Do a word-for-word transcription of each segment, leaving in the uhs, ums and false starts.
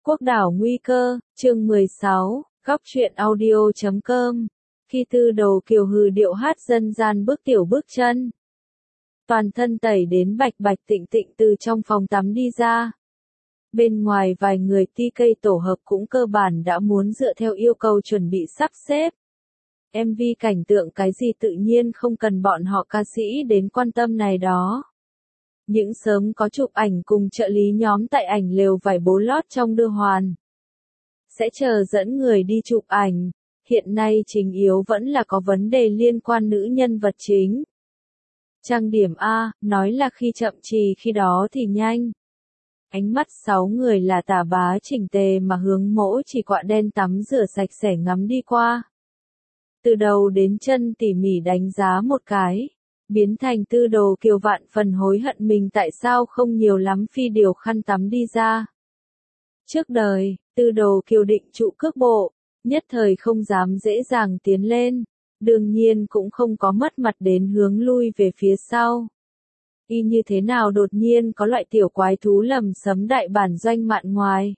Quốc đảo nguy cơ, chương mười sáu, góc truyện audio chấm com. Khi Tư Đầu Kiều hừ điệu hát dân gian bước tiểu bước chân, toàn thân tẩy đến bạch bạch tịnh tịnh từ trong phòng tắm đi ra. Bên ngoài vài người ti cây tổ hợp cũng cơ bản đã muốn dựa theo yêu cầu chuẩn bị sắp xếp. em vê cảnh tượng cái gì tự nhiên không cần bọn họ ca sĩ đến quan tâm này đó. Những sớm có chụp ảnh cùng trợ lý nhóm tại ảnh lều vải bố lót trong đưa hoàn. Sẽ chờ dẫn người đi chụp ảnh, hiện nay chính yếu vẫn là có vấn đề liên quan nữ nhân vật chính. Trang điểm A, nói là khi chậm trì khi đó thì nhanh. Ánh mắt sáu người là tả bá chỉnh tề mà hướng mỗi chỉ quạ đen tắm rửa sạch sẽ ngắm đi qua. Từ đầu đến chân tỉ mỉ đánh giá một cái, biến thành Tư Đầu Kiều vạn phần hối hận mình tại sao không nhiều lắm phi điều khăn tắm đi ra. Trước đời, Tư Đầu Kiều định trụ cước bộ, nhất thời không dám dễ dàng tiến lên, đương nhiên cũng không có mất mặt đến hướng lui về phía sau. Y như thế nào đột nhiên có loại tiểu quái thú lầm sấm đại bản doanh mạn ngoài.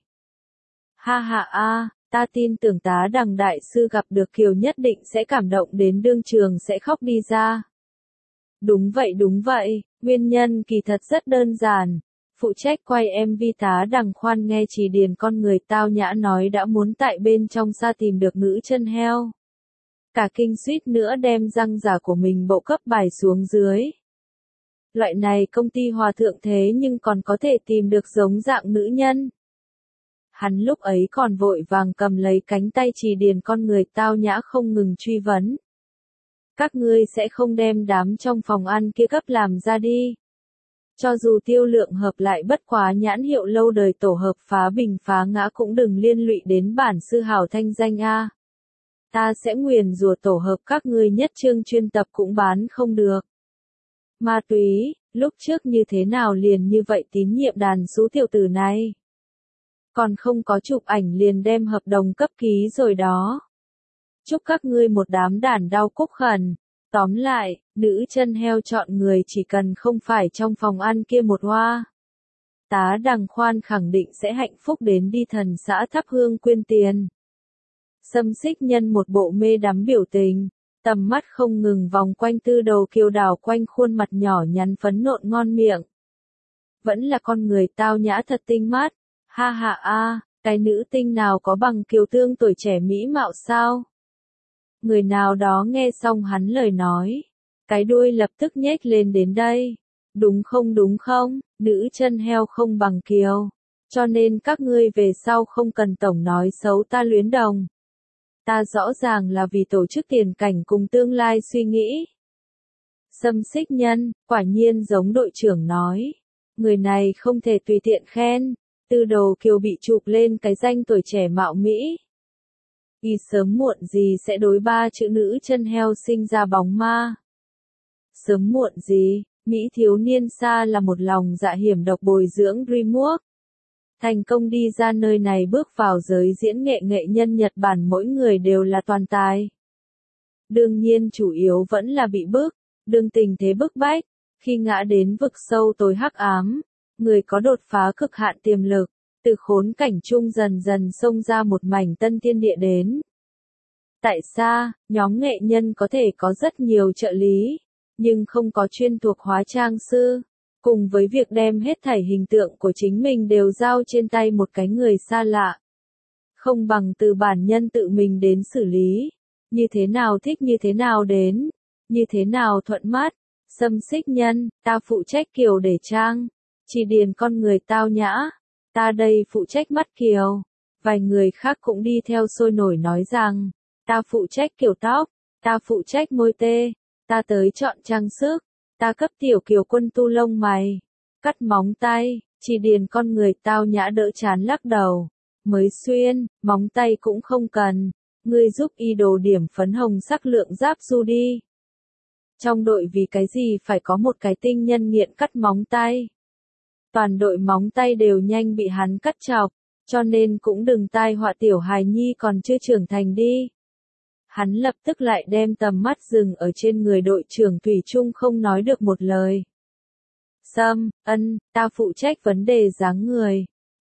Ha ha a, ta tin tưởng tá đằng đại sư gặp được Kiều nhất định sẽ cảm động đến đương trường sẽ khóc đi ra. Đúng vậy đúng vậy, nguyên nhân kỳ thật rất đơn giản. Phụ trách quay em vê tá đằng khoan nghe Chỉ Điền con người tao nhã nói đã muốn tại bên trong xa tìm được nữ chân heo. Cả kinh suýt nữa đem răng giả của mình bộ cấp bài xuống dưới. Loại này công ty hòa thượng thế nhưng còn có thể tìm được giống dạng nữ nhân. Hắn lúc ấy còn vội vàng cầm lấy cánh tay Chỉ Điền con người tao nhã không ngừng truy vấn. Các ngươi sẽ không đem đám trong phòng ăn kia cấp làm ra đi. Cho dù tiêu lượng hợp lại bất quá nhãn hiệu lâu đời tổ hợp phá bình phá ngã cũng đừng liên lụy đến bản sư hào thanh danh a. Ta sẽ nguyền rủa tổ hợp các ngươi nhất chương chuyên tập cũng bán không được. Ma túy, lúc trước như thế nào liền như vậy tín nhiệm đàn sú tiểu tử này. Còn không có chụp ảnh liền đem hợp đồng cấp ký rồi đó. Chúc các ngươi một đám đàn đau cúc khẩn. Tóm lại, nữ chân heo chọn người chỉ cần không phải trong phòng ăn kia một hoa. Tá đằng khoan khẳng định sẽ hạnh phúc đến đi thần xã thắp hương quyên tiền. Xâm Xích Nhân một bộ mê đắm biểu tình, tầm mắt không ngừng vòng quanh Tư Đầu Kiều đảo quanh khuôn mặt nhỏ nhắn phấn nộn ngon miệng. Vẫn là con người tao nhã thật tinh mắt, ha ha a, cái nữ tinh nào có bằng Kiều Tương tuổi trẻ mỹ mạo sao? Người nào đó nghe xong hắn lời nói, cái đuôi lập tức nhếch lên đến đây. Đúng không đúng không, nữ chân heo không bằng Kiều. Cho nên các ngươi về sau không cần tổng nói xấu ta Luyến Đồng. Ta rõ ràng là vì tổ chức tiền cảnh cùng tương lai suy nghĩ. Xâm Xích Nhân, quả nhiên giống đội trưởng nói. Người này không thể tùy tiện khen. Tư Đầu Kiều bị chụp lên cái danh tuổi trẻ mạo Mỹ. Y sớm muộn gì sẽ đối ba chữ nữ chân heo sinh ra bóng ma. Sớm muộn gì, Mỹ thiếu niên xa là một lòng dạ hiểm độc bồi dưỡng DreamWorks. Thành công đi ra nơi này bước vào giới diễn nghệ nghệ nhân Nhật Bản mỗi người đều là toàn tài. Đương nhiên chủ yếu vẫn là bị bức, đương tình thế bức bách, khi ngã đến vực sâu tối hắc ám, người có đột phá cực hạn tiềm lực. Từ khốn cảnh chung dần dần xông ra một mảnh tân thiên địa đến. Tại sao, nhóm nghệ nhân có thể có rất nhiều trợ lý, nhưng không có chuyên thuộc hóa trang sư, cùng với việc đem hết thảy hình tượng của chính mình đều giao trên tay một cái người xa lạ. Không bằng từ bản nhân tự mình đến xử lý, như thế nào thích như thế nào đến, như thế nào thuận mắt. Xâm Xích Nhân, ta phụ trách Kiều để trang, Chỉ Điền con người tao nhã. Ta đây phụ trách mắt Kiều. Vài người khác cũng đi theo sôi nổi nói rằng, ta phụ trách kiểu tóc, ta phụ trách môi tê, ta tới chọn trang sức, ta cấp tiểu Kiều quân tu lông mày, cắt móng tay. Chỉ Điền con người tao nhã đỡ chán lắc đầu, mới xuyên, móng tay cũng không cần, ngươi giúp y đồ điểm phấn hồng sắc lượng giáp du đi. Trong đội vì cái gì phải có một cái tinh nhân nghiện cắt móng tay. Toàn đội móng tay đều nhanh bị hắn cắt chọc, cho nên cũng đừng tai họa tiểu hài nhi còn chưa trưởng thành đi. Hắn lập tức lại đem tầm mắt dừng ở trên người đội trưởng Thủy Trung không nói được một lời. Sâm, ân, ta phụ trách vấn đề dáng người.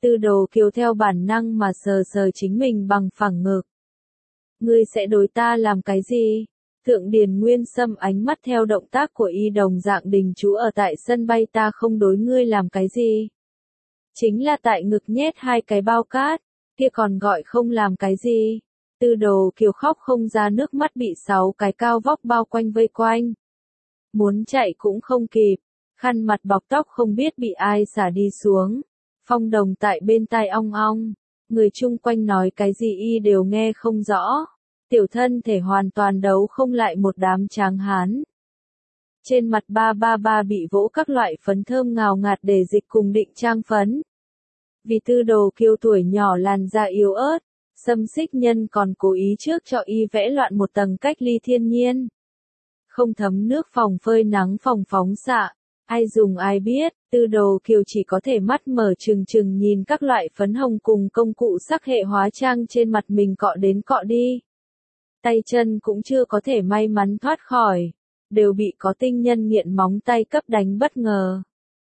Tư Đồ Kiều theo bản năng mà sờ sờ chính mình bằng phẳng ngực. Ngươi sẽ đối ta làm cái gì? Thượng Điền Nguyên Sâm ánh mắt theo động tác của y đồng dạng đình trú ở tại sân bay, ta không đối ngươi làm cái gì. Chính là tại ngực nhét hai cái bao cát, kia còn gọi không làm cái gì. Tư Đồ Kiều khóc không ra nước mắt, bị sáu cái cao vóc bao quanh vây quanh. Muốn chạy cũng không kịp, khăn mặt bọc tóc không biết bị ai xả đi xuống. Phong Đồng tại bên tai ong ong, người chung quanh nói cái gì y đều nghe không rõ. Tiểu thân thể hoàn toàn đấu không lại một đám tráng hán. Trên mặt ba ba ba bị vỗ các loại phấn thơm ngào ngạt để dịch cùng định trang phấn. Vì Tư Đồ Kiều tuổi nhỏ làn da yếu ớt, Xâm Xích Nhân còn cố ý trước cho y vẽ loạn một tầng cách ly thiên nhiên. Không thấm nước phòng phơi nắng phòng phóng xạ, ai dùng ai biết. Tư Đồ Kiều chỉ có thể mắt mở trừng trừng nhìn các loại phấn hồng cùng công cụ sắc hệ hóa trang trên mặt mình cọ đến cọ đi. Tay chân cũng chưa có thể may mắn thoát khỏi, đều bị có tinh nhân nghiện móng tay cấp đánh bất ngờ.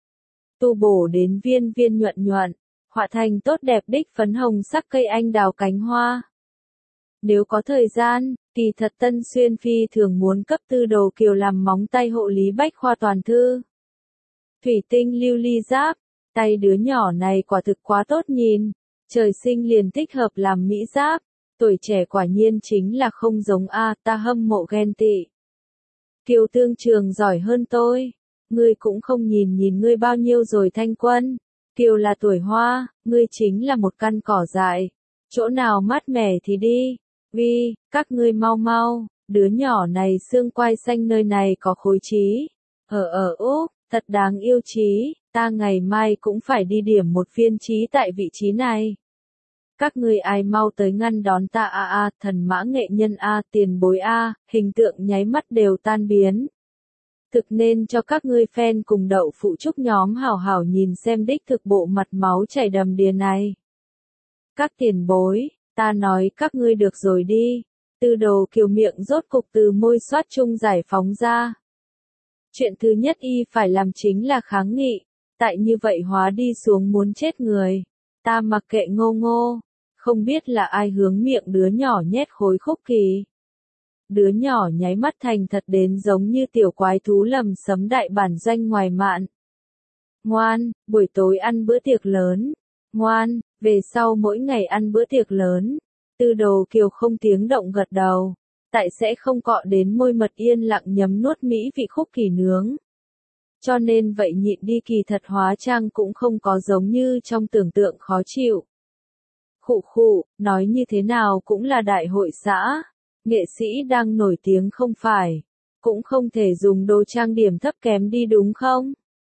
Tu bổ đến viên viên nhuận nhuận, họa thành tốt đẹp đích phấn hồng sắc cây anh đào cánh hoa. Nếu có thời gian, kỳ thật Tân Xuyên phi thường muốn cấp Tư Đồ Kiều làm móng tay hộ lý bách khoa toàn thư. Thủy tinh lưu ly giáp, tay đứa nhỏ này quả thực quá tốt nhìn, trời sinh liền thích hợp làm mỹ giáp, tuổi trẻ quả nhiên chính là không giống a, ta hâm mộ ghen tị. Kiều Tương Trường giỏi hơn tôi, ngươi cũng không nhìn nhìn ngươi bao nhiêu rồi Thanh Quân, Kiều là tuổi hoa, ngươi chính là một căn cỏ dại, chỗ nào mát mẻ thì đi, vi, các ngươi mau mau, đứa nhỏ này xương quai xanh nơi này có khối trí, ở ở Úc. Thật đáng yêu trí, ta ngày mai cũng phải đi điểm một viên trí tại vị trí này. Các ngươi ai mau tới ngăn đón ta a a, thần mã nghệ nhân a, tiền bối a, hình tượng nháy mắt đều tan biến. Thực nên cho các ngươi fan cùng đậu phụ trúc nhóm hảo hảo nhìn xem đích thực bộ mặt máu chảy đầm đìa này. Các tiền bối, ta nói các ngươi được rồi đi. Tư Đồ Kiều miệng rốt cục từ môi xoát chung giải phóng ra. Chuyện thứ nhất y phải làm chính là kháng nghị, tại như vậy hóa đi xuống muốn chết người. Ta mặc kệ ngô ngô, không biết là ai hướng miệng đứa nhỏ nhét khối khúc kỳ. Đứa nhỏ nháy mắt thành thật đến giống như tiểu quái thú lầm sấm đại bản doanh ngoài mạn. Ngoan, buổi tối ăn bữa tiệc lớn. Ngoan, về sau mỗi ngày ăn bữa tiệc lớn. Tư Đồ Kiều không tiếng động gật đầu. Tại sẽ không cọ đến môi mật yên lặng nhấm nuốt mỹ vị khúc kỳ nướng. Cho nên vậy nhịn đi, kỳ thật hóa trang cũng không có giống như trong tưởng tượng khó chịu. Khụ khụ, nói như thế nào cũng là đại hội xã, nghệ sĩ đang nổi tiếng không phải, cũng không thể dùng đồ trang điểm thấp kém đi đúng không?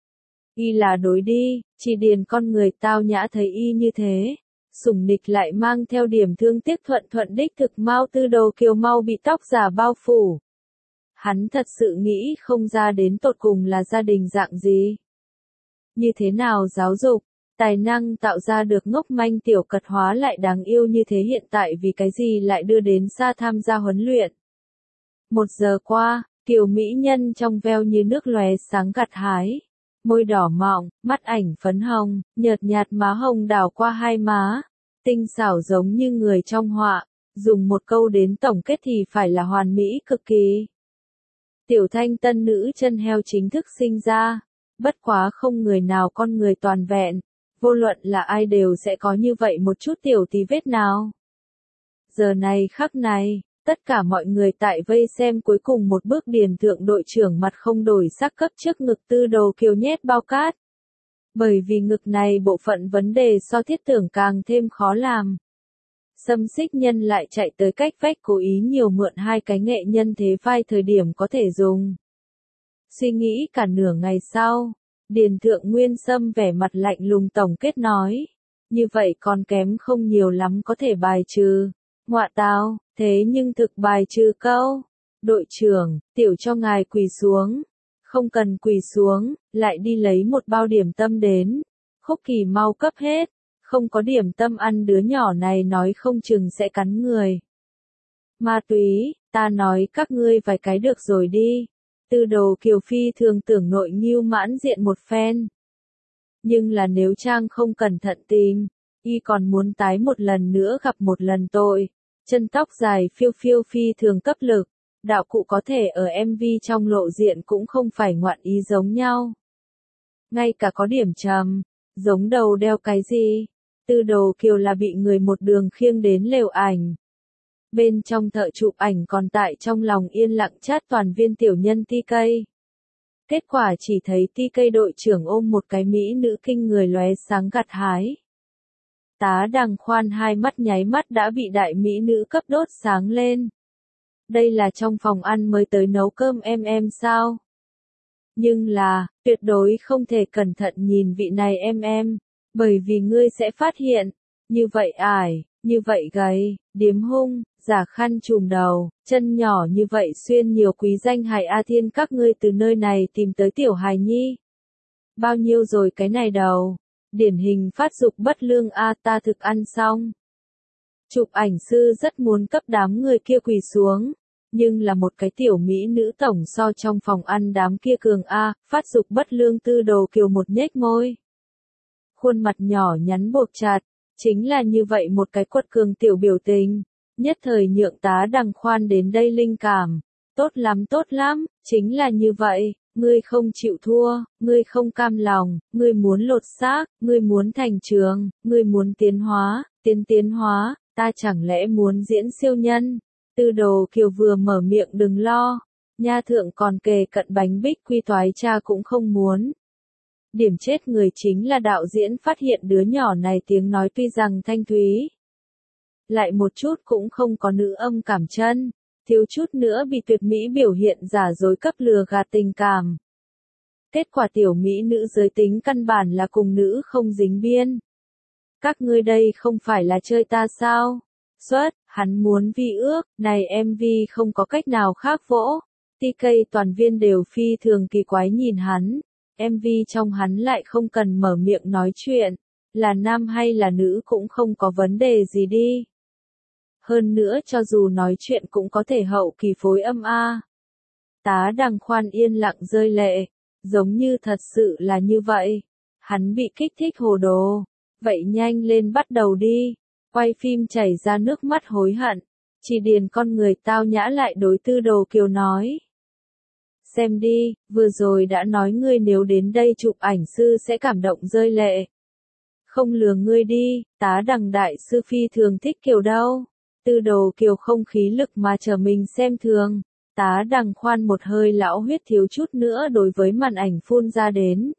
Y là đối đi, chỉ điền con người tao nhã thấy y như thế. Sủng nịch lại mang theo điểm thương tiếc thuận thuận đích thực mau. Tư Đồ Kiều mau bị tóc giả bao phủ. Hắn thật sự nghĩ không ra đến tột cùng là gia đình dạng gì. Như thế nào giáo dục, tài năng tạo ra được ngốc manh tiểu cật hóa lại đáng yêu như thế, hiện tại vì cái gì lại đưa đến xa tham gia huấn luyện. Một giờ qua, Kiều mỹ nhân trong veo như nước lóe sáng gặt hái. Môi đỏ mọng, mắt ảnh phấn hồng, nhợt nhạt má hồng đảo qua hai má. Tinh xảo giống như người trong họa, dùng một câu đến tổng kết thì phải là hoàn mỹ cực kỳ. Tiểu Thanh tân nữ chân heo chính thức sinh ra, bất quá không người nào con người toàn vẹn, vô luận là ai đều sẽ có như vậy một chút tiểu tí vết nào. Giờ này khắc này, tất cả mọi người tại vây xem cuối cùng một bước điền thượng đội trưởng mặt không đổi sắc cấp trước ngực Tư Đồ Kiều nhét bao cát. Bởi vì ngực này bộ phận vấn đề so thiết tưởng càng thêm khó làm. Xâm Xích Nhân lại chạy tới cách vách cố ý nhiều mượn hai cái nghệ nhân thế vai thời điểm có thể dùng. Suy nghĩ cả nửa ngày sau, Điền Thượng Nguyên Sâm vẻ mặt lạnh lùng tổng kết nói. Như vậy còn kém không nhiều lắm có thể bài trừ. Ngọa tào, thế nhưng thực bài trừ câu. Đội trưởng, tiểu cho ngài quỳ xuống. Không cần quỳ xuống, lại đi lấy một bao điểm tâm đến. Khúc Kỳ mau cấp hết. Không có điểm tâm ăn đứa nhỏ này nói không chừng sẽ cắn người. Ma túy, ta nói các ngươi vài cái được rồi đi. Tư Đồ Kiều phi thường tưởng nội nghiêu mãn diện một phen. Nhưng là nếu Trang không cẩn thận tìm, y còn muốn tái một lần nữa gặp một lần tội. Chân tóc dài phiêu phiêu phi thường cấp lực, đạo cụ có thể ở em vê trong lộ diện cũng không phải ngoạn ý giống nhau. Ngay cả có điểm trầm, giống đầu đeo cái gì, Tư Đồ Kiều là bị người một đường khiêng đến lều ảnh. Bên trong thợ chụp ảnh còn tại trong lòng yên lặng chát toàn viên tiểu nhân ti cây. Kết quả chỉ thấy ti cây đội trưởng ôm một cái mỹ nữ kinh người lóe sáng gặt hái. Tá Đằng Khoan hai mắt nháy mắt đã bị đại mỹ nữ cấp đốt sáng lên. Đây là trong phòng ăn mới tới nấu cơm em em sao? Nhưng là, tuyệt đối không thể cẩn thận nhìn vị này em em, bởi vì ngươi sẽ phát hiện, như vậy ải, như vậy gầy, điếm hung, giả khăn trùm đầu, chân nhỏ như vậy xuyên nhiều quý danh hài A Thiên các ngươi từ nơi này tìm tới tiểu hài nhi. Bao nhiêu rồi cái này đầu, điển hình phát dục bất lương A ta thực ăn xong. Chụp ảnh sư rất muốn cấp đám người kia quỳ xuống, nhưng là một cái tiểu mỹ nữ tổng so trong phòng ăn đám kia cường A, phát dục bất lương Tư Đồ Kiều một nhếch môi. Khuôn mặt nhỏ nhắn buộc chặt, chính là như vậy một cái quật cường tiểu biểu tình, nhất thời nhượng Tá Đằng Khoan đến đây linh cảm. Tốt lắm tốt lắm, chính là như vậy, ngươi không chịu thua, ngươi không cam lòng, ngươi muốn lột xác, ngươi muốn thành trường, ngươi muốn tiến hóa, tiến tiến hóa, ta chẳng lẽ muốn diễn siêu nhân. Tư Đồ Kiều vừa mở miệng đừng lo, nha thượng còn kề cận bánh bích quy toái cha cũng không muốn. Điểm chết người chính là đạo diễn phát hiện đứa nhỏ này tiếng nói tuy rằng thanh thúy, lại một chút cũng không có nữ âm cảm chân, thiếu chút nữa bị tuyệt mỹ biểu hiện giả dối cấp lừa gạt tình cảm. Kết quả tiểu mỹ nữ giới tính căn bản là cùng nữ không dính biên. Các ngươi đây không phải là chơi ta sao? Xuất, hắn muốn vi ước, này em vê không có cách nào khác vỗ. tê ca toàn viên đều phi thường kỳ quái nhìn hắn. em vê trong hắn lại không cần mở miệng nói chuyện, là nam hay là nữ cũng không có vấn đề gì đi. Hơn nữa cho dù nói chuyện cũng có thể hậu kỳ phối âm A. Tá Đằng Khoan yên lặng rơi lệ, giống như thật sự là như vậy. Hắn bị kích thích hồ đồ, vậy nhanh lên bắt đầu đi. Quay phim chảy ra nước mắt hối hận, chỉ điền con người tao nhã lại đối Tư Đồ Kiều nói. Xem đi, vừa rồi đã nói ngươi nếu đến đây chụp ảnh sư sẽ cảm động rơi lệ. Không lừa ngươi đi, Tá Đằng đại sư phi thường thích Kiều đâu. Tư Đồ Kiều không khí lực mà chờ mình xem thường. Tá Đằng Khoan một hơi lão huyết thiếu chút nữa đối với màn ảnh phun ra đến.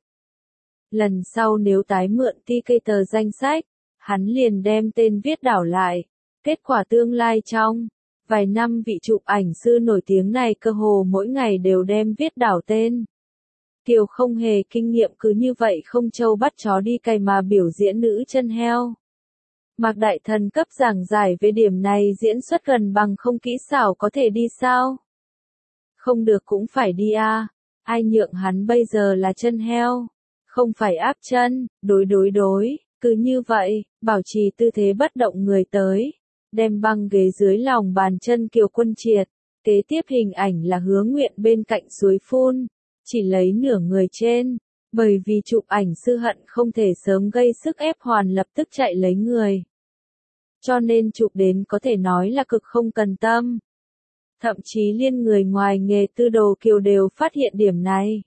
Lần sau nếu tái mượn tê ca tờ danh sách, hắn liền đem tên viết đảo lại. Kết quả tương lai trong vài năm vị chụp ảnh sư nổi tiếng này cơ hồ mỗi ngày đều đem viết đảo tên. Kiều không hề kinh nghiệm cứ như vậy không trâu bắt chó đi cày mà biểu diễn nữ chân heo. Mạc Đại Thần cấp giảng giải về điểm này diễn xuất gần bằng không kỹ xảo có thể đi sao? Không được cũng phải đi a. À. Ai nhượng hắn bây giờ là chân heo? Không phải áp chân, đối đối đối, cứ như vậy, bảo trì tư thế bất động người tới. Đem băng ghế dưới lòng bàn chân Kiều Quân Triệt. Kế tiếp hình ảnh là Hứa Nguyện bên cạnh suối phun. Chỉ lấy nửa người trên. Bởi vì chụp ảnh sư hận không thể sớm gây sức ép hoàn lập tức chạy lấy người. Cho nên chụp đến có thể nói là cực không cần tâm. Thậm chí liên người ngoài nghề Tư Đồ Kiều đều phát hiện điểm này.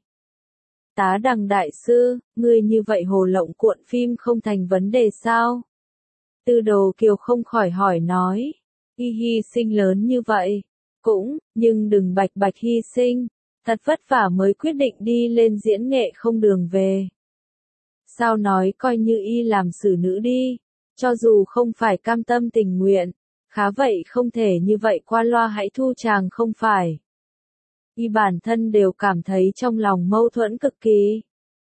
Tá Đằng đại sư, ngươi như vậy hồ lộng cuộn phim không thành vấn đề sao? Tư Đồ Kiều không khỏi hỏi nói. Hy hy sinh lớn như vậy. Cũng, nhưng đừng bạch bạch hy sinh. Thật vất vả mới quyết định đi lên diễn nghệ không đường về. Sao nói coi như y làm xử nữ đi. Cho dù không phải cam tâm tình nguyện. Khá vậy không thể như vậy qua loa hãy thu chàng không phải. Y bản thân đều cảm thấy trong lòng mâu thuẫn cực kỳ.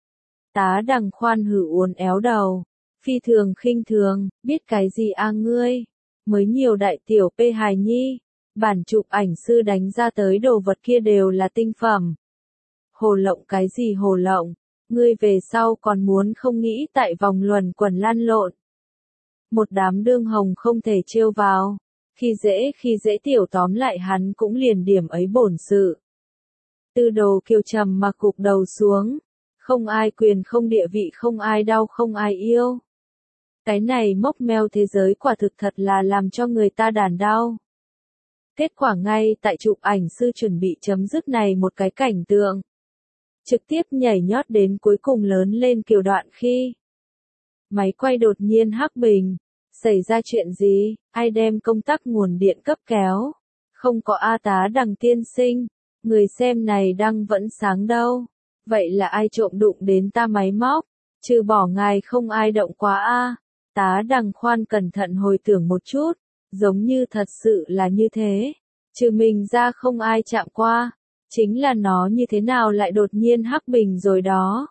Tá Đằng Khoan hử uốn éo đầu. Phi thường khinh thường, biết cái gì a ngươi. Mới nhiều đại tiểu p hài nhi. Bản chụp ảnh sư đánh ra tới đồ vật kia đều là tinh phẩm. Hồ lộng cái gì hồ lộng. Ngươi về sau còn muốn không nghĩ tại vòng luẩn quẩn lăn lộn. Một đám đương hồng không thể trêu vào. Khi dễ khi dễ tiểu tóm lại hắn cũng liền điểm ấy bổn sự. Tư Đồ Kiều trầm mà cụp đầu xuống. Không ai quyền không địa vị không ai đau không ai yêu. Cái này mốc meo thế giới quả thực thật là làm cho người ta đàn đau. Kết quả ngay tại chụp ảnh sư chuẩn bị chấm dứt này một cái cảnh tượng. Trực tiếp nhảy nhót đến cuối cùng lớn lên kiểu đoạn khi máy quay đột nhiên hắc bình. Xảy ra chuyện gì, ai đem công tắc nguồn điện cấp kéo? Không có A tá Đằng tiên sinh, người xem này đăng vẫn sáng đâu. Vậy là ai trộm đụng đến ta máy móc? Trừ bỏ ngài không ai động quá a. Tá Đằng khoan cẩn thận hồi tưởng một chút, giống như thật sự là như thế. Trừ mình ra không ai chạm qua, chính là nó như thế nào lại đột nhiên hắc bình rồi đó.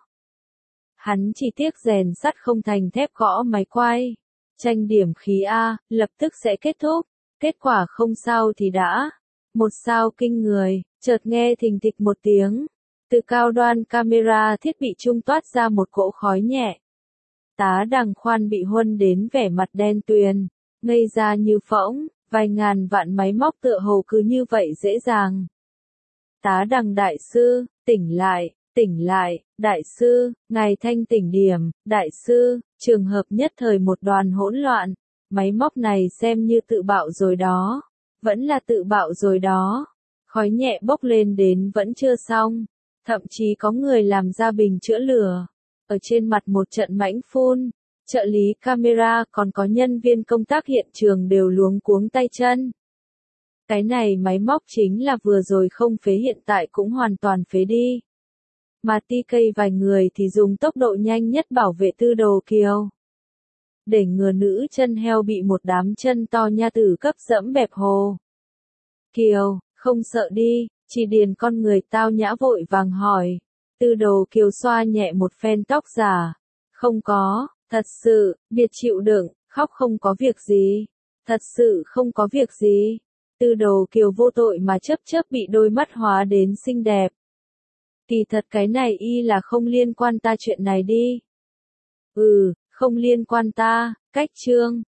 Hắn chỉ tiếc rèn sắt không thành thép gõ máy quay. Tranh điểm khí A, lập tức sẽ kết thúc. Kết quả không sao thì đã. Một sao kinh người, chợt nghe thình thịch một tiếng. Từ cao đoan camera thiết bị trung toát ra một cỗ khói nhẹ. Tá Đằng khoan bị huân đến vẻ mặt đen tuyền, ngây ra như phỗng, vài ngàn vạn máy móc tựa hồ cứ như vậy dễ dàng. Tá Đằng đại sư, tỉnh lại, tỉnh lại, đại sư, ngài thanh tỉnh điểm, đại sư, trường hợp nhất thời một đoàn hỗn loạn, máy móc này xem như tự bạo rồi đó, vẫn là tự bạo rồi đó, khói nhẹ bốc lên đến vẫn chưa xong, thậm chí có người làm ra bình chữa lửa, ở trên mặt một trận mãnh phun, trợ lý camera còn có nhân viên công tác hiện trường đều luống cuống tay chân. Cái này máy móc chính là vừa rồi không phế hiện tại cũng hoàn toàn phế đi. Mà ti cây vài người thì dùng tốc độ nhanh nhất bảo vệ Tư Đồ Kiều. Để ngừa nữ chân heo bị một đám chân to nha tử cấp dẫm bẹp hồ. Kiều, không sợ đi, chỉ điền con người tao nhã vội vàng hỏi. Tư Đồ Kiều xoa nhẹ một phen tóc giả. Không có, thật sự, biệt chịu đựng, khóc không có việc gì. Thật sự không có việc gì. Tư Đồ Kiều vô tội mà chớp chớp bị đôi mắt hóa đến xinh đẹp. Kỳ thật cái này y là không liên quan ta chuyện này đi. Ừ, không liên quan ta, cách chương.